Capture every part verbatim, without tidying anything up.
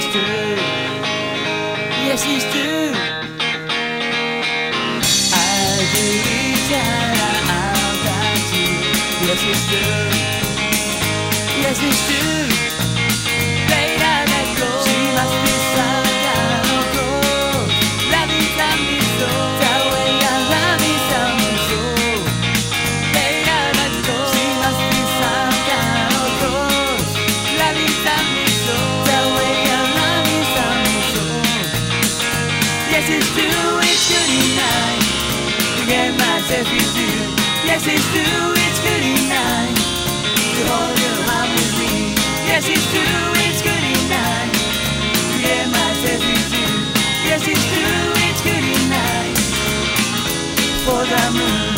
it's true. Yes, it's true. I do each other out that you. Yes, it's true. Yes, it's true. Later that goes. She must be some kind of girl. Loving something so. The way I love me something so. Later that goes. She must be some kind of girl. Loving something so. The way I love me something so. Yes, it's true. It's good enough to get myself with you. Yes, it's true. It's good enough to hold your hand with me. Yes, it's true, it's good enough to get myself with you. Yes, it's true, it's good enough for the moon.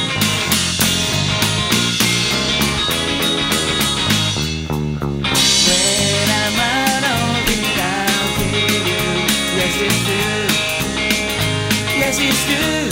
When I'm alone without you. Yes, it's true. Yes, it's true.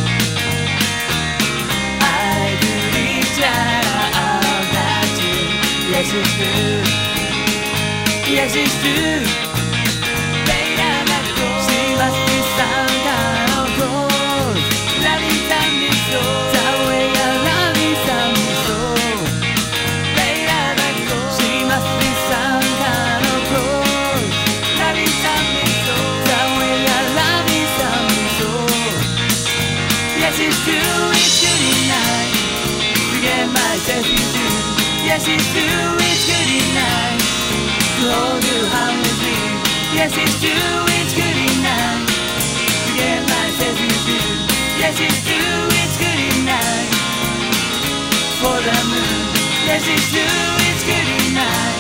I do reach out at you. Yes, it's true. Yes, it's true. Later that goes. She must be some kind of gold. Loving something so. The way I love you something so. Later that goes. She must be some kind of gold. Loving something so. The way I love you something so. Yes, it's true. It's good enough to get myself with you. Yes, it's true. It's good enough to hold your hand with me. Yes, it's true, it's good enough to get myself with you. Yes, it's true, it's good enough for the moon. Yes, it's true, it's good enough.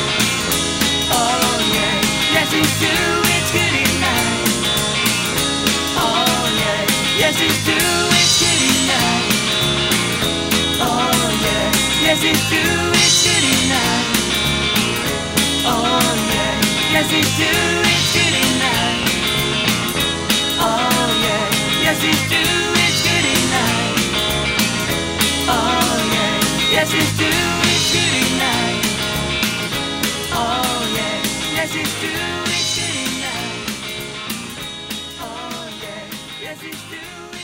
Oh yeah. Yes, it's true, it's good enough. Oh yeah. Yes, it's true, it's good enough. Oh yeah. Yes, it's true, it's good enough. Oh yeah, yes it's true, it's good enough. Oh yeah, yes it's true, it's good enough. Oh yeah, yes it's true, it's good enough. Oh yeah, yes it's true, it's good enough. Oh yeah, yes it's true.